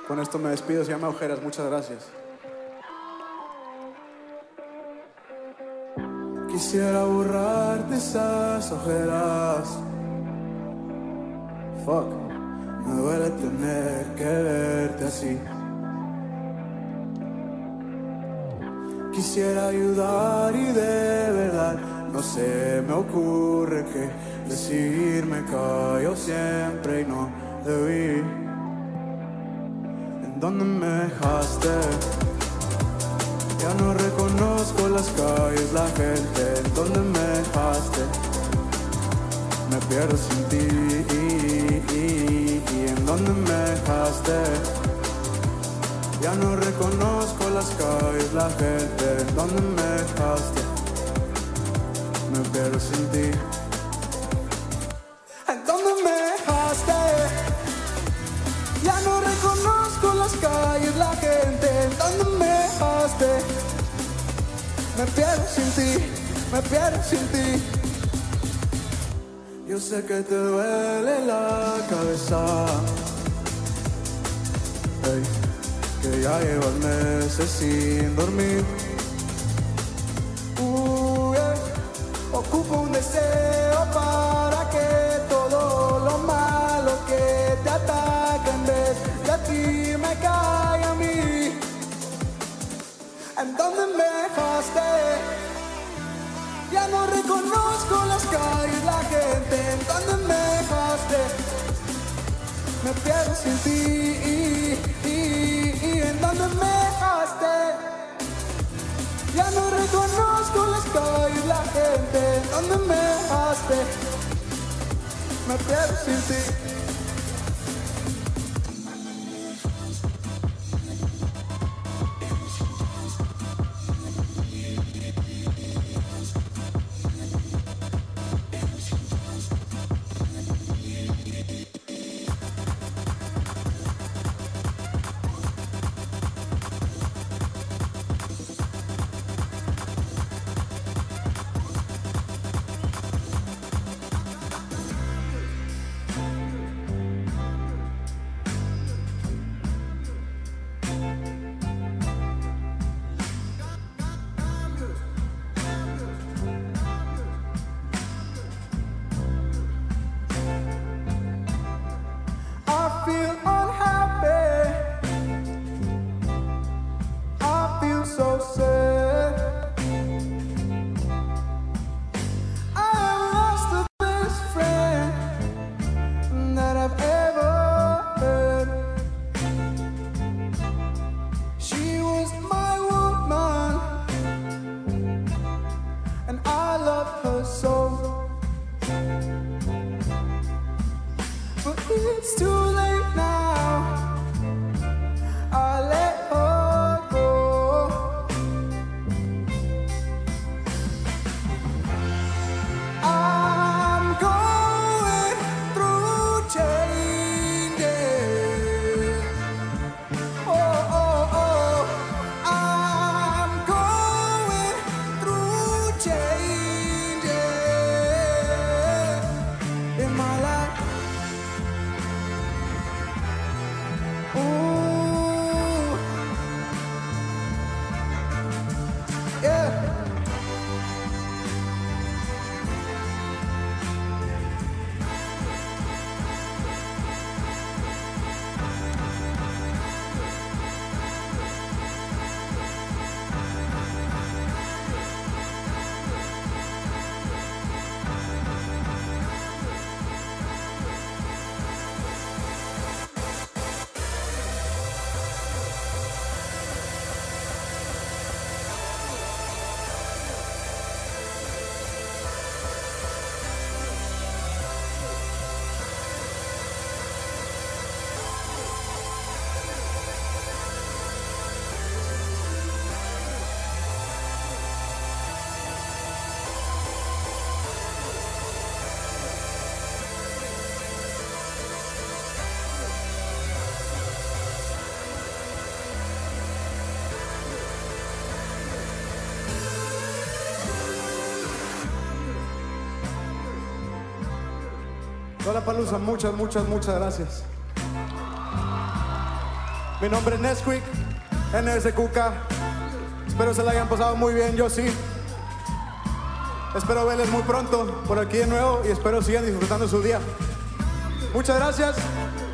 Con esto me despido, se llama Ojeras, muchas gracias. Quisiera borrarte esas ojeras. Fuck, me duele tener que verte así. Quisiera ayudar y de verdad no se me ocurre que decir me callo siempre y no debí. ¿En dónde me dejaste? Ya no reconozco las calles, la gente. ¿En dónde me dejaste? Me pierdo sin ti. ¿En dónde me dejaste? Ya no reconozco las calles, la gente. ¿En dónde me dejaste? Me pierdo sin ti. ¿En dónde me dejaste? Ya no reconozco las calles, la gente. ¿En dónde me dejaste? Me pierdo sin ti, me pierdo sin ti. Yo sé que te duele la cabeza, hey, que ya llevas meses sin dormir. Yeah. Ocupo un deseo para que todo lo malo que te ataca en vez de a ti me caiga a mí. ¿En dónde me dejaste? Ya no reconozco las calles, la gente. ¿En dónde me dejaste? Me pierdo sin ti. ¿En dónde me dejaste? Ya no reconozco las calles, la gente. ¿En dónde me dejaste? Me pierdo sin ti. Lollapalooza, muchas gracias. Mi nombre es Nesquik, NSQK. Espero se la hayan pasado muy bien, yo sí. Espero verles muy pronto por aquí de nuevo y espero sigan disfrutando su día. Muchas gracias.